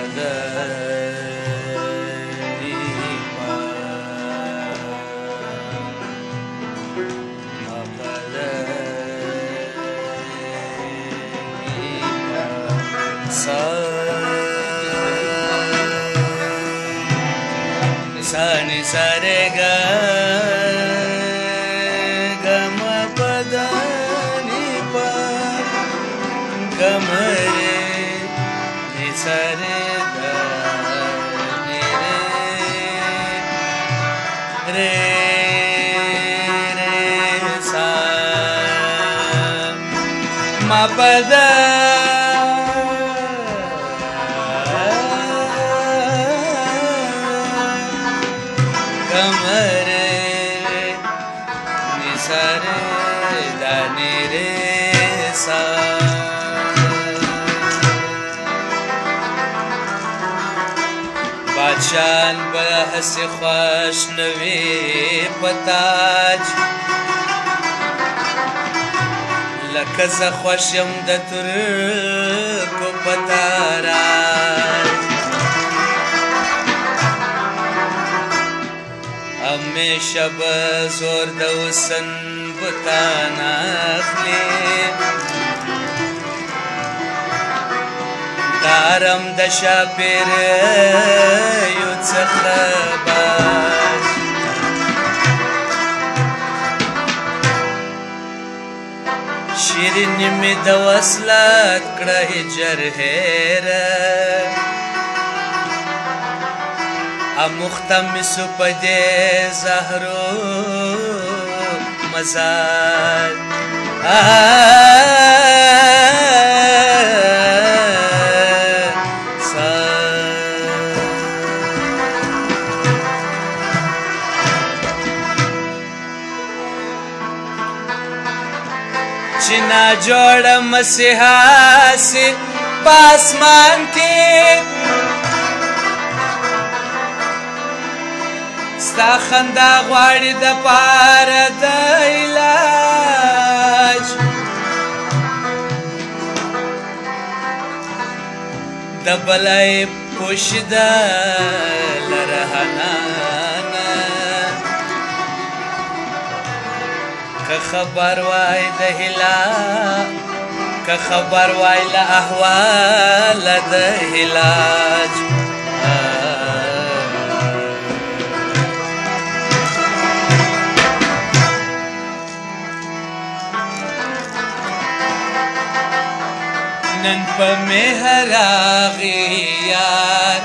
Sani sare ga ma pada ni pa ga ma ni sare ga ni re sa ma pada بادشان بحث خوش نوی پتاج لکز خوشم د ترکو پتاراج ہمیشہ بزور د وسن بتان اخلی دارم د شاپیر یو څخه باز شیرین می د وصلت کړه هجر هره مختمس پدې زهرو مزاد چنا جوړ مسیحا سی پاسمان کې ستا خندا غواړي د پاره د علاج د بلای پوشیده لرهنانه که خبر وای د هلا که خبر وای له احوال د علاج نن په مهر راغی یار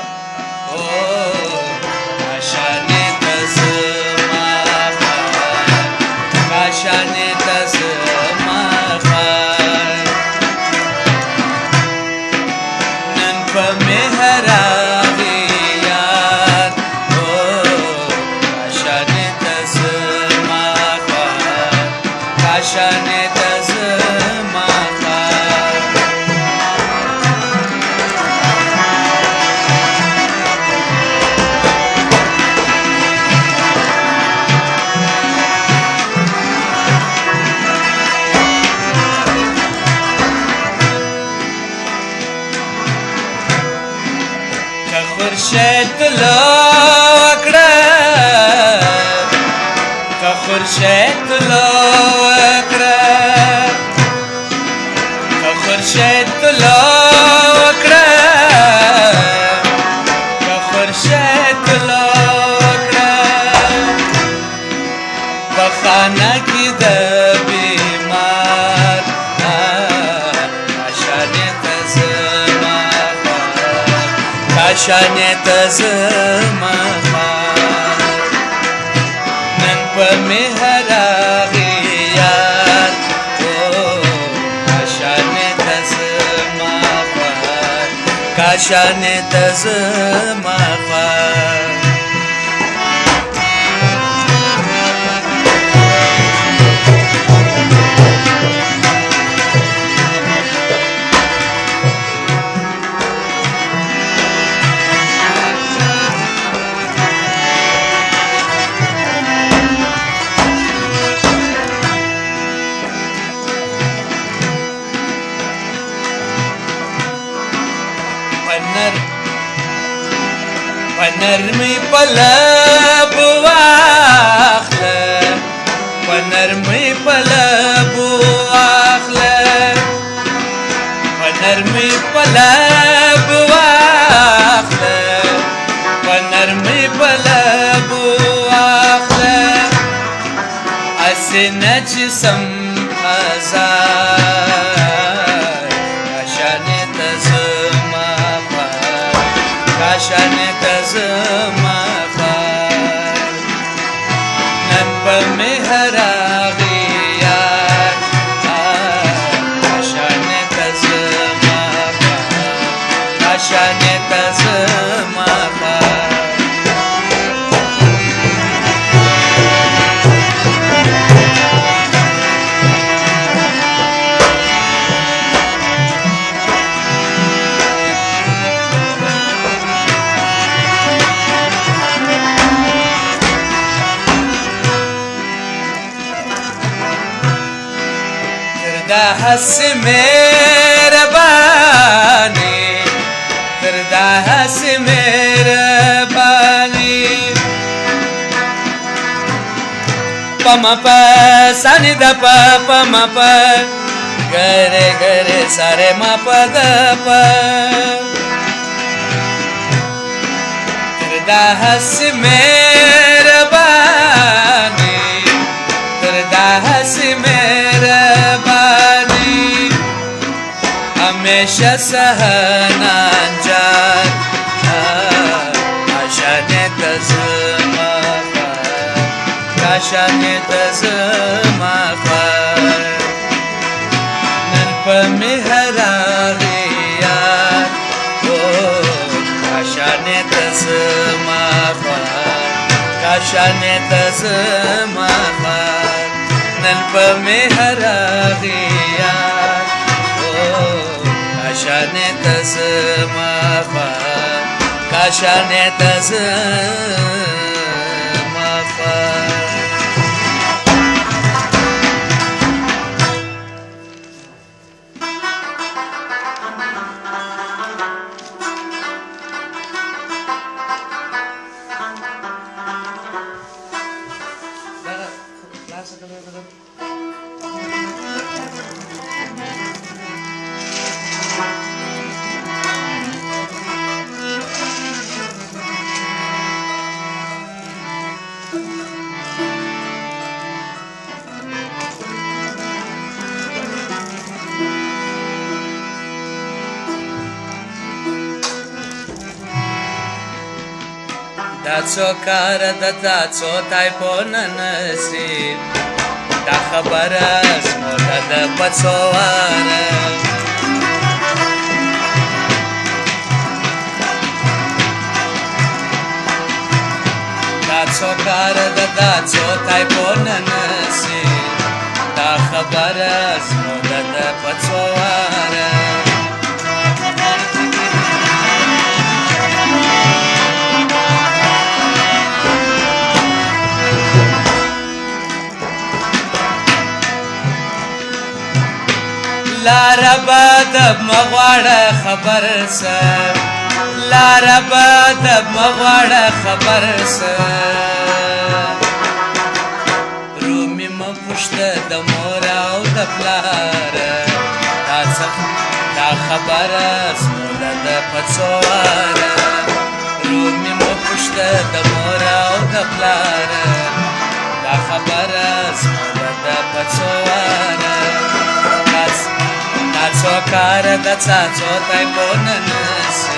کاشانې ته زما خان کاشانې ته زما خان نن په مهر راغی یار کاشانې ته زما خان کاشانې ته زما خورشید لو کړه که خورشید لو کړه که خورشید لو کړه که خورشید لو کړه په خانه کې د بیمار کاشانې ته زما خان نن په مهر راغی یار کاشانې ته زما خان کاشانې ته زما خان په نرمۍ په لبو واخله په نرمۍ په لبو واخله په نرمۍ په لبو واخله په نرمۍ په لبو واخله هسې نه چې سم هزار کاشانې ته زما خوار کاشانې ته زما خوار نن به مې هراغي یار کاشانې ته زما خوار کاشانې ته زما خوار دا هسې مهرباني تر دا هسې مهرباني پما په ساني د پما په ګره ګره ساره ما په د پ تر دا هسې مهرباني تر دا هسې مهرباني همیشه سهنان جان کاشانې ته زما خوار کاشانې ته زما خوار نن په مې هراغي یار کاشانې ته زما خوار کاشانې ته زما خوار نن په مې هراغي یار کاشانې ته زما خوار کاشانې ته زما خوار دا څو کار د دا څو تای په ننسي دا خبره زموږ د پڅواره دا څو کار د دا څو تای په ننسي دا خبره زموږ د پڅواره لاره بد مغواړه خبر سه لاره بد مغواړه خبر سه رومي مپوښته د مور او د پلار دا خبره زموږ د پڅواره رومي مپوښته د مور او د پلار دا خبره زموږ د پڅواره دا څو کار د څاڅو تای په ننسي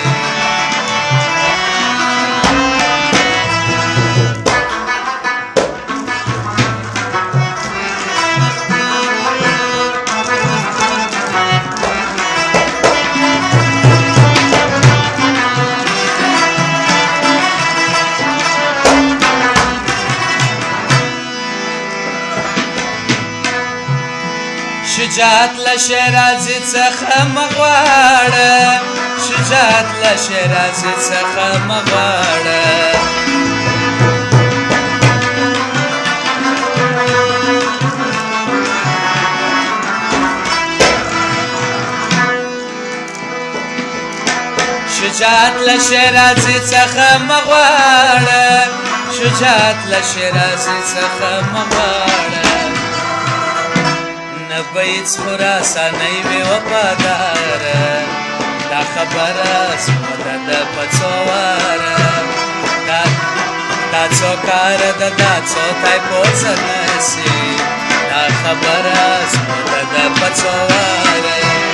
شجاعت له شیرازي څخه مغواړه شجاعت له شیرازي څخه مغواړه شجاعت له شیرازي څخه مه غواړه شجاعت له شیرازي څخه مه غواړه نه به هېڅ خراسانۍ وي وفاداره دا خبره زموږ ده په څو واره دا څو کاره ده دا څو تایپوزه نسي دا خبره زموږ ده په څو واره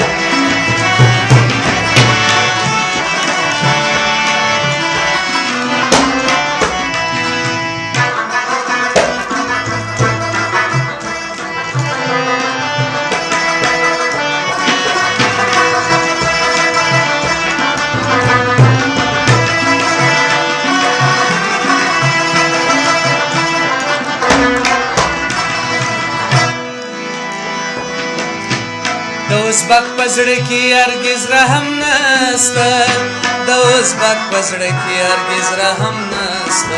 د ازبک په زړه کې هرګز رحم نسته د ازبک په زړه کې هرګز رحم نسته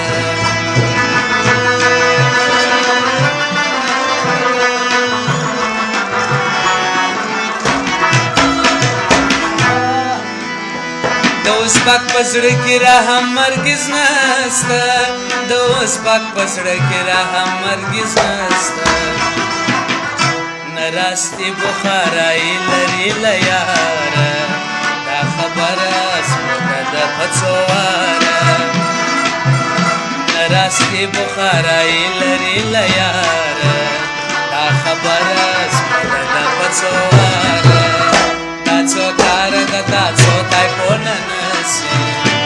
د ازبک په زړه کې رحم هرګز نسته د ازبک په زړه کې رحم هرګز نسته راستی بخارای لري له یاره دا خبره زموږ ده په څو واره راستی بخارای لري له یاره دا خبره زموږ ده په څو واره دا څو کاره ده دا څو تایپونه نسي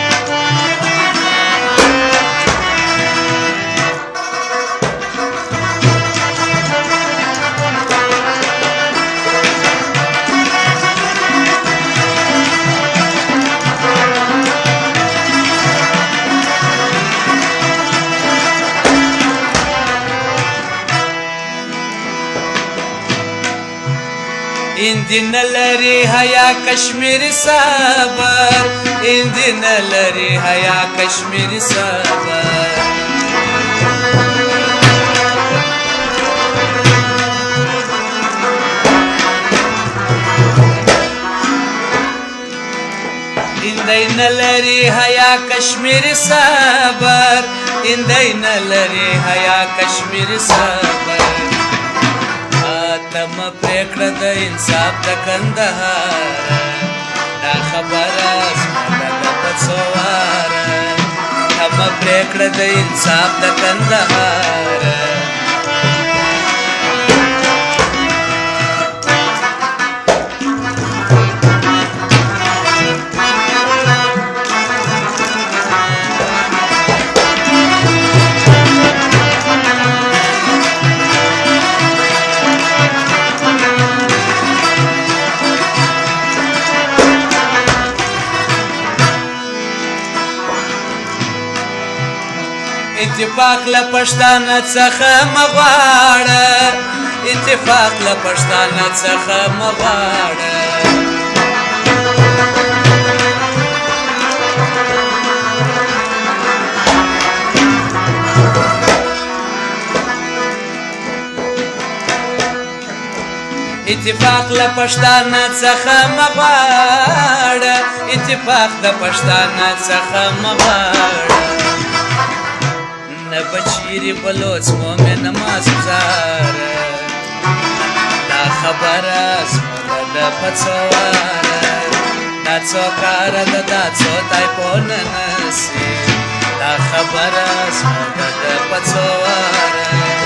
اندی نلری حیا کشمیری صبر اندی نلری حیا کشمیری صبر اندی نلری حیا کشمیری صبر اندی نلری حیا کشمیری صبر تم پریکړه د انصاف د کندهار دا خبره زموږ ده په څو واره تم پریکړه د انصاف د کندهار اتفاق له پښتانه څخه مه غواړه اتفاق له پښتانه څخه مه غواړه اتفاق له پښتانه څخه مه غواړه اتفاق د پښتانه څخه مه غواړه نه بچیری بلوچ مومن ماسوزاره دا خبره زموږ ده په څو واره دا څو کاره ده دا څو تایپونه نسي دا خبره زموږ ده په څو واره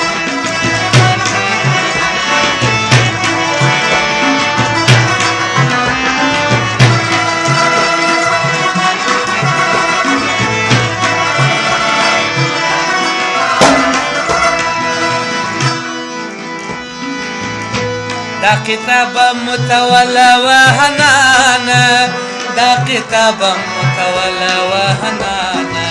دا کتاب متولا وحنانا دا کتاب متولا وحنانا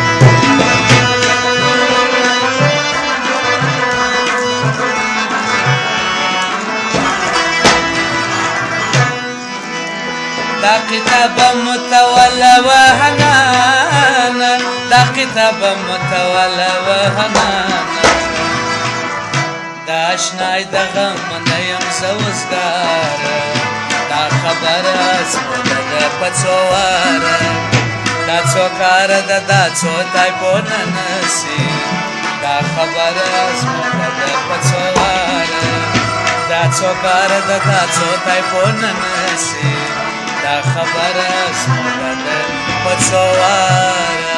دا کتاب متولا وحنانا دا کتاب متولا وحنانا دا اشنای د غم نه یم زوزګار دا دا خبره زموږ ده په څو واره دا څو کاره ده دا څو تایپونه نسي دا خبره زموږ ده په څو واره دا څو کاره ده دا څو تایپونه نسي دا خبره زموږ ده په څو واره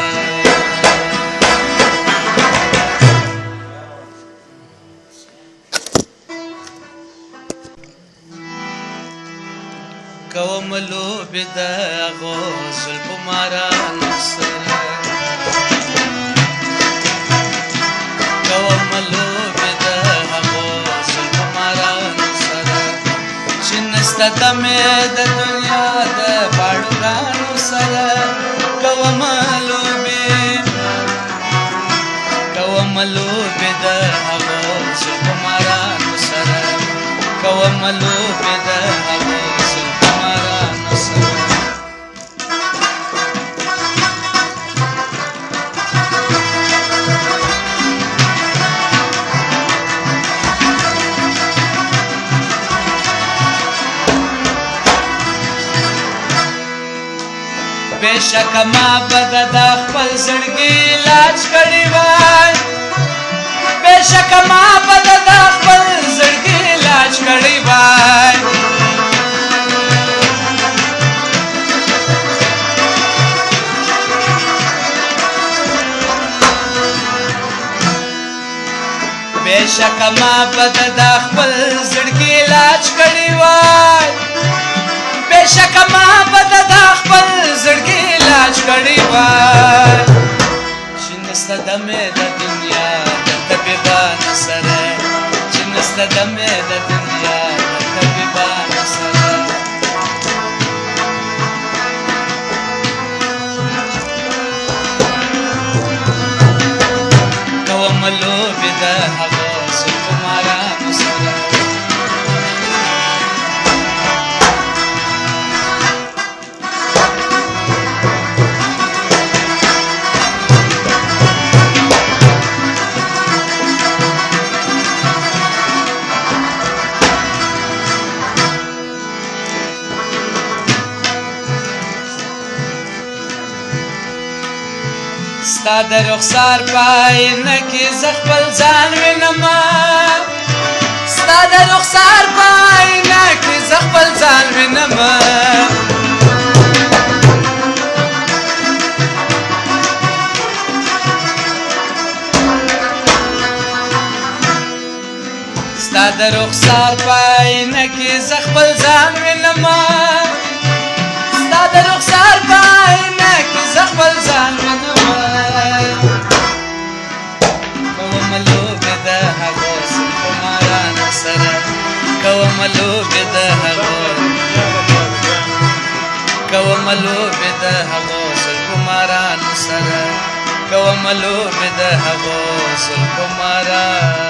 کوم لوبې د هغو زلفو مارانو سره کوم لوبې د هغو زلفو مارانو سره چې نسته دمې د دنیا د باڼوګانو سره کوم لوبې د هغو زلفو مارانو سره کوم لوبې د هغو بېشک ما به د خپل زړګي علاج کړی وای بېشک ما به د خپل زړګي علاج کړی وای بېشک ما به د خپل زړګي علاج کړی وای بېشک ما به د خپل زړګي علاج کړی وای چې نسته دمې د دنیا د طبیبانو سره چې نسته دمې د دنیا د طبیبانو سره کوم لوبې د هغو زلفو مارانو سره ستا د رخسار په آینه کې زه خپل ځان وینمه ستا د رخسار په آینه کې زه خپل ځان وینمه ستا د رخسار په آینه کې زه خپل ځان وینمه ستا د رخسار په آینه کې زه خپل ځان وینمه کوم لوبې د هغو زلفو مارانو سره کوم لوبې د هغو زلفو مارانو سره کوم لوبې د هغو زلفو مارانو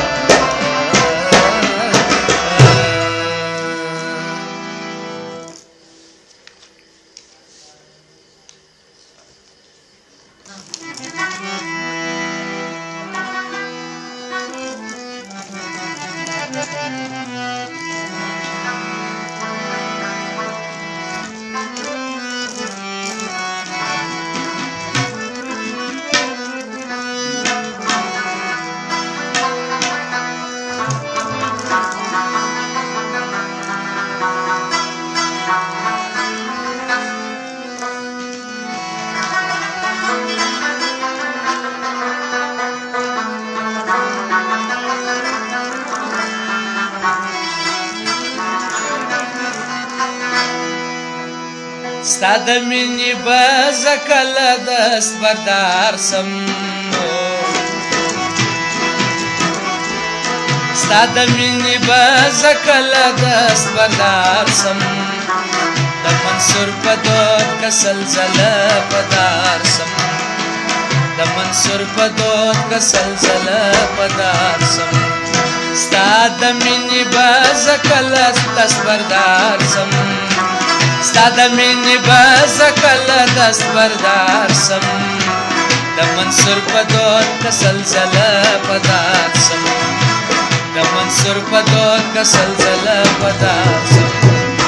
ستا د مینې به زه کله دستبردار سم ستا د مینې به زه کله دستبردار سم د منصور په دود که سلسله په دار سم د منصور په دود که سلسله په دار سم ستا د مینې به زه کله دستبردار سم ستا د مینې به زه کله دستبردار سم د منصور په دود که سلسله په دار سم د منصور په دود که سلسله په دار سم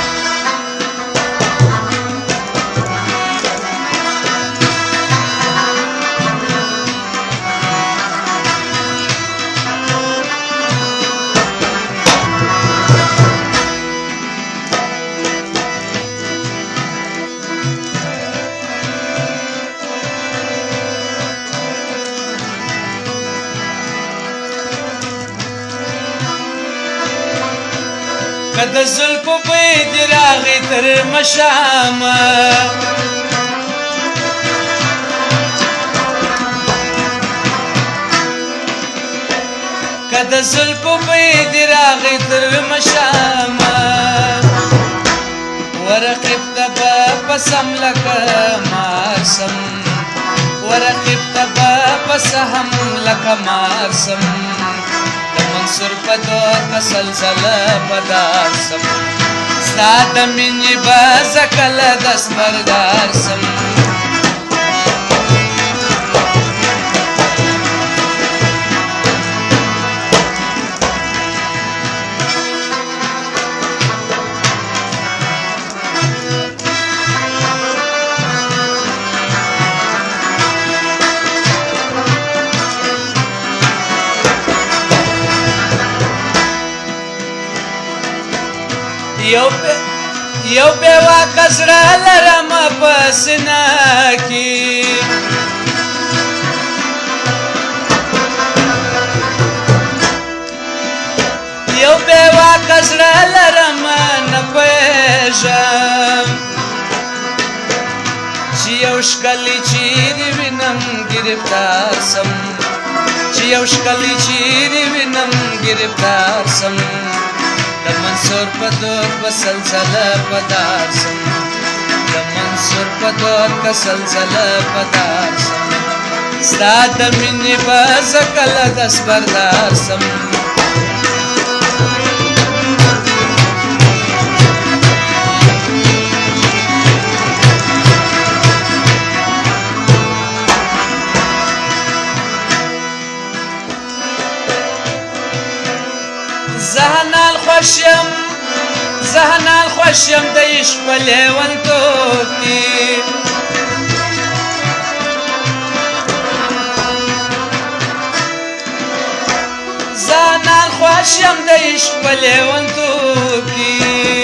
که د زلفو بوی دې راغی تر مشامه که د زلفو بوی دې راغی تر مشامه ورقب ته به پسم لکه مارسم ورقب ته به پسهم لکه مارسم د منصور په دور که سلسله به دارسم ستا د مینې به زه کله دستبردار سم یو بیواکه زړه لرم په سینه کې یو بیواکه زړه لرم نه پوهېږم چې یو ښکلی چیرې وینم ګرفتار سم چې یو ښکلی چیرې وینم ګرفتار سم د منصور په دور په سلسله په دار سم د منصور په دور که سلسله په دار سم ستا د مینې به زه کله دستبردار سم زهنال خوشیم د عشق په لیونتوب کې زهنال خوشیم د عشق په لیونتوب کې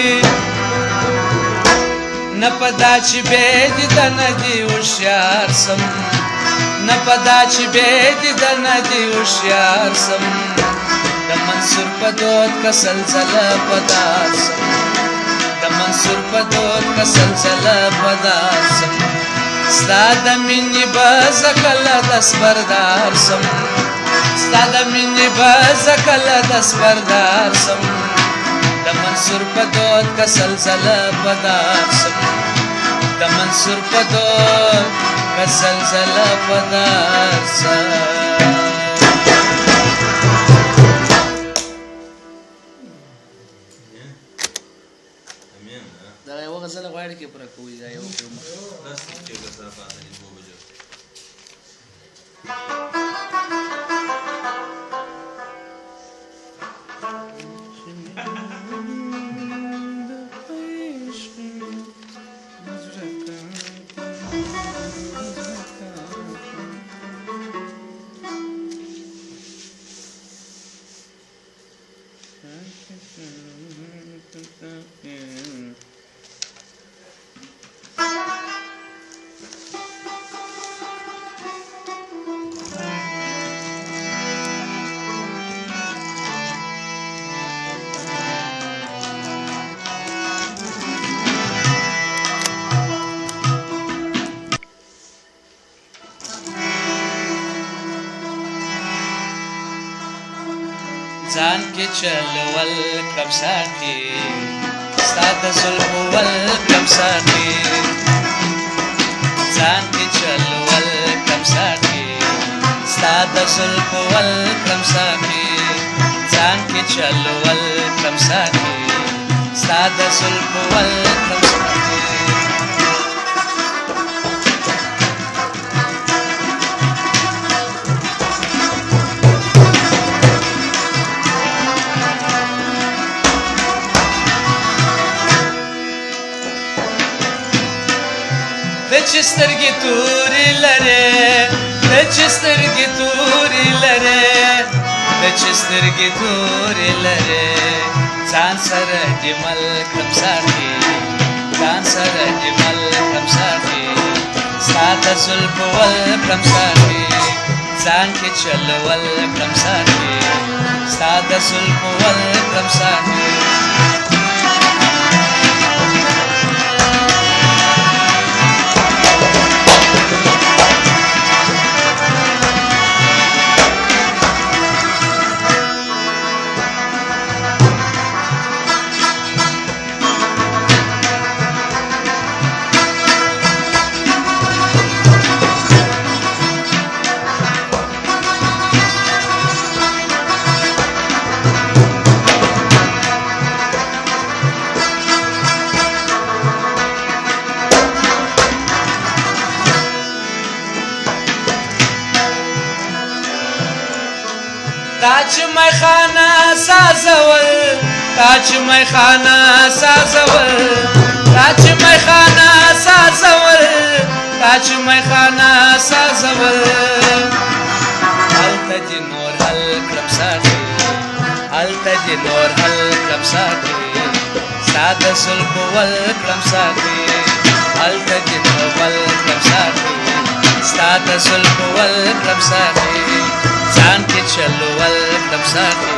نه په دا چې بې دیدنه دې هوښیار سم نه په دا چې بې دیدنه دې هوښیار سم د منصور په دود که سلسله په دار سم د منصور په دود که سلسله په دار سم ستا د مینې به زه کله دستبردار سم ستا د مینې به زه کله دستبردار سم د منصور په دود که سلسله په دار سم د منصور په دود که سلسله په دار سم دا یو غزل غواړي کې پر کوی دا یو کوم ځان کې چلول کم ساتي ستا د زلفو ول کم ساتي ځان کې چلول کم ساتي ستا د زلفو ول کم ساتي ځان کې چلول کم ساتي ستا د زلفو ول کم ساتي چې سترګې تورې لرې ته چې سترګې تورې لرې ته چې سترګې تورې لرې ځان سره دې ملکم ساتي ځان سره دې ملکم ساتي ستا د زلفو ول کم ساتي ځان کې چلول کم ساتي ستا د زلفو ول کم ساتي چې میخانه سازول تا چې میخانه سازول تا چې میخانه سازول تا چې میخانه سازول هلته دې نور حل کړم ساقي هلته دې نور حل کړم ساقي ستا د زلفو ول کړم ساقي هلته دې نور حل کړم ساقي ستا د زلفو ول کړم ساقي ځان کې چلو ول کړم ساقي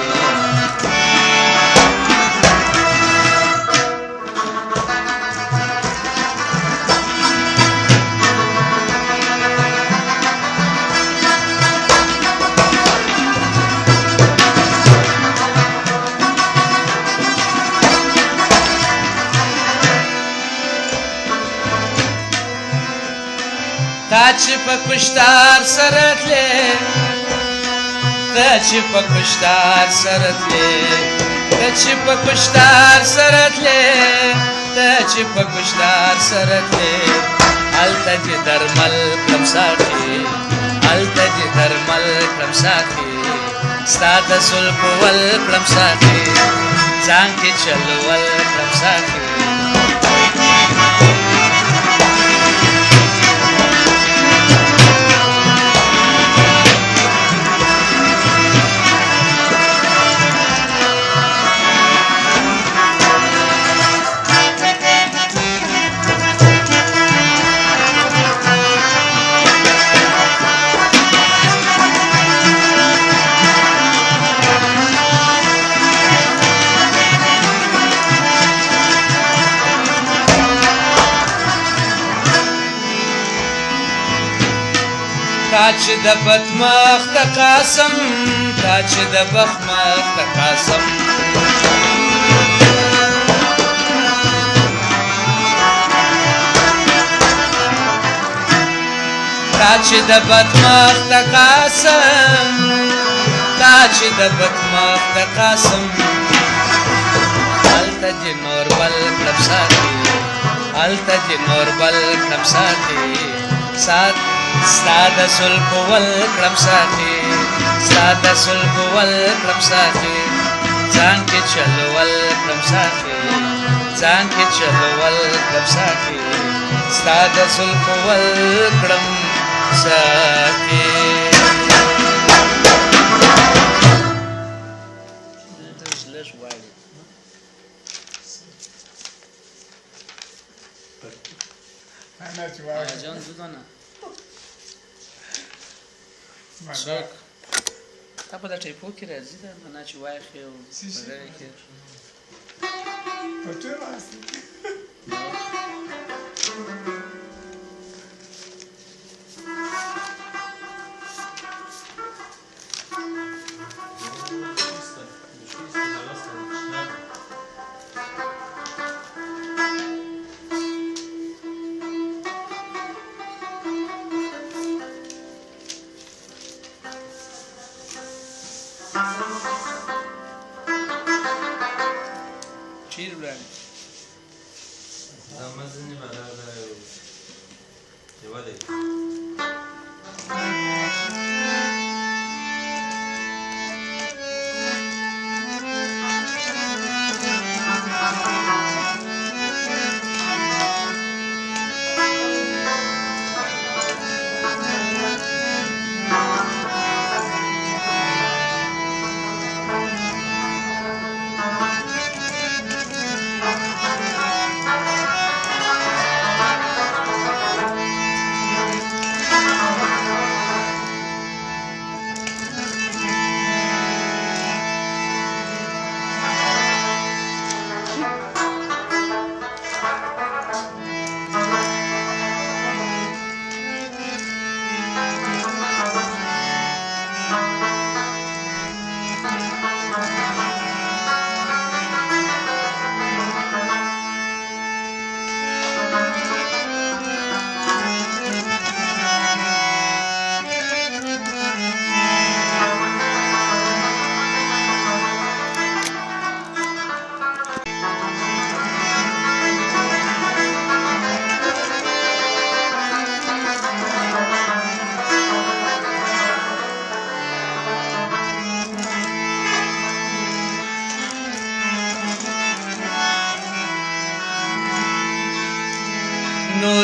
تا چې په کشتار سره تلې تا چې په کشتار سره تلې تا چې په کشتار سره تلې تا چې په کشتار سره تلې هلته دې درمل کړم ساقي هلته دې درمل کړم ساقي ستا د زلفو ول کړم ساقي ځان کې چلو ول کړم ساقي تا چې د بدمخ د قاسم تا چې د بخمخ د قاسم تا چې د بدمخ د قاسم تا چې د بدمخ د قاسم هلته دې نور بل کړم ساقي هلته دې نور بل کړم ساقي ستا د زلفو ول کړم ساقي ستا د زلفو ول کړم ساقي ځان کې چلو ول کړم ساقي ځان کې چلو ول کړم ساقي ستا د زلفو ول کړم ساقي جان زدانه مزاق تا په د ټیپو کې راځي دا نه چې وایخې او بغیر کې په ټول واسي چیرې ولاړې دا مزنی بلا دا یو دی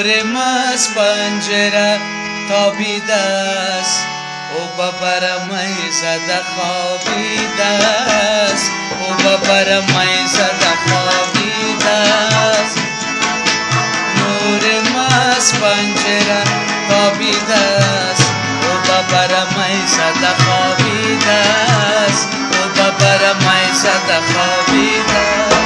نور ماز پنجره تابیده است او ببر می زده خوابیده است او ببر می زده خوابیده است نور ماز پنجره تابیده است او ببر می زده خوابیده است او ببر می زده خوابیده است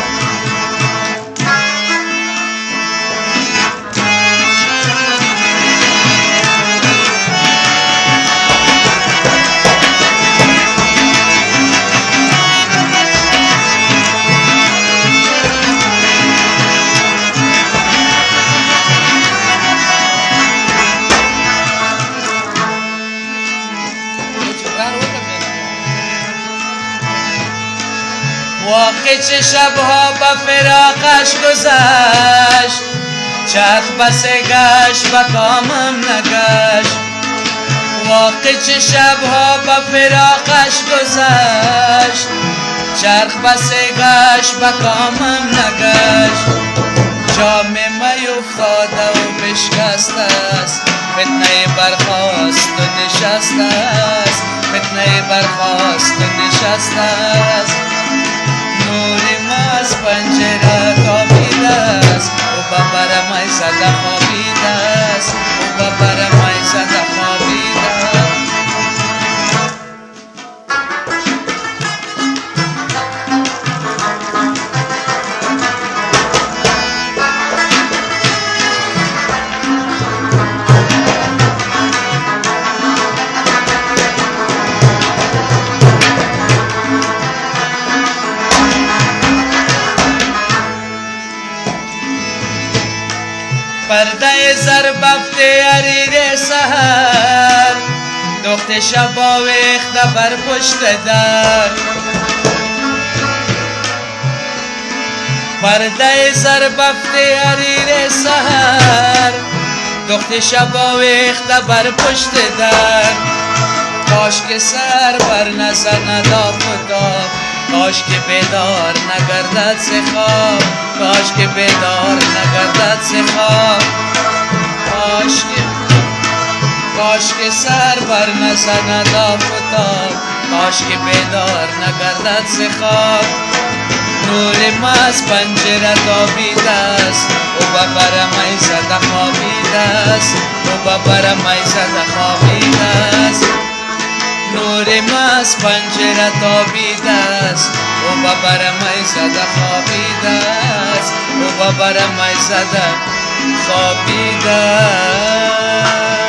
واقع چه شبها به فراقش گذشت چرخ بس گشت به کامم نگشت واقع چه شبها به فراقش گذشت چرخ بس گشت به کامم نگشت جام می افتاده و بشکسته است فتنه برخاست و نشسته است فتنه برخاست و نشسته است نور ماز پنجره تابیده است او ببر می زده خوابیده است او ببر می زده خوابیده است پرده زربفت حریر سحر دخت شب آویخته بر پشت در پرده زربفت حریر سحر دخت شب آویخته بر پشت در کاش که سر بر نزند آفتاب کاش که بیدار نگردد ز خواب کاش که بیدار نگردد ز خواب کاش که سر بر نزند آفتاب کاش که بیدار نگردد ز خواب نور ماز پنجره تابیده است او ببر می زده خوابیده است او ببر می زده خوابیده است نور ماز پنجره تابیده است او ببر می زده خوابیده است او ببر می زده خوابیده است